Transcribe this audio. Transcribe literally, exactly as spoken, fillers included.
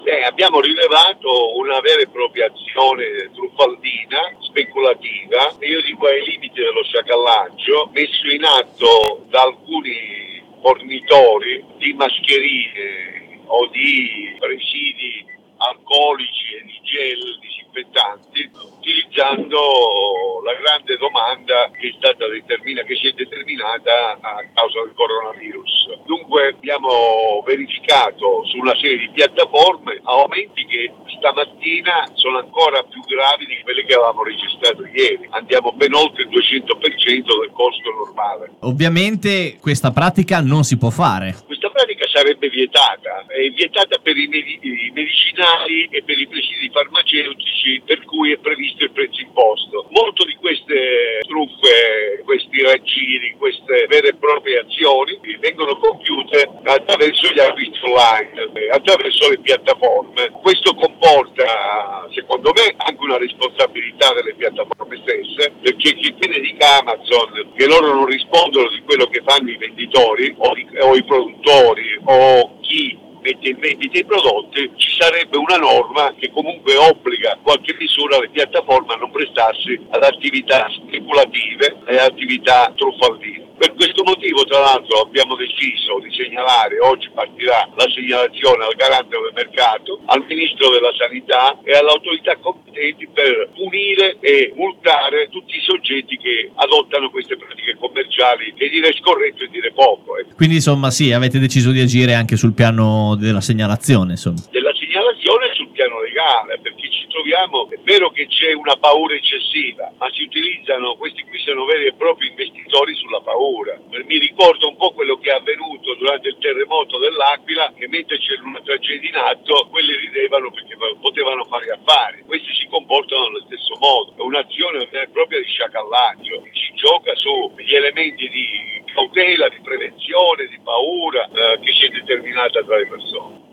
Eh, abbiamo rilevato una vera e propria azione truffaldina, speculativa, e io dico ai limiti dello sciacallaggio, messo in atto da alcuni fornitori di mascherine o di presidi alcolici e di gel disinfettanti, utilizzando la grande domanda che è stata determinata, che si è determinata a causa del coronavirus. Dunque abbiamo verificato su una serie di piattaforme aumenti che stamattina sono ancora più gravi di quelli che avevamo registrato ieri. Andiamo ben oltre il duecento per cento del costo normale. Ovviamente questa pratica non si può fare. Questa pratica sarebbe vietata, è vietata per i, medi- i medicinali e per i presidi farmaceutici, per cui è previsto il prezzo imposto. Molto di queste truffe, questi raggiri, queste vere e proprie azioni vengono compiute attraverso gli acquisti online, attraverso le piattaforme. Questo comporta, secondo me, anche una responsabilità delle piattaforme stesse, perché chi tiene dica Amazon che loro non rispondono di quello che fanno i venditori o, i, o i produttori o chi mette in vendita i prodotti, ci sarebbe una norma che comunque obbliga in qualche misura le piattaforme a non prestarsi ad attività speculative e attività truffaldine. Per questo motivo, tra l'altro, abbiamo deciso di segnalare, oggi partirà la segnalazione al garante del mercato, al Ministro della Sanità e alle autorità competenti per punire e multare tutti i soggetti che adottano queste pratiche commerciali, e dire scorretto e dire poco. Eh. Quindi insomma sì, avete deciso di agire anche sul piano della segnalazione, insomma. Della segnalazione sul piano legale, perché ci troviamo, è vero che c'è una paura eccessiva, ma si utilizzano, questi qui sono veri e propri investitori sulla paura. Mi ricordo un po' quello che è avvenuto durante il terremoto dell'Aquila, che mentre c'era una tragedia in atto, quelli ridevano perché potevano fare affari. Questi si comportano allo stesso modo, è un'azione vera e propria di sciacallaggio, si gioca sugli elementi di cautela, di prevenzione, di paura eh, che si è determinata tra le persone.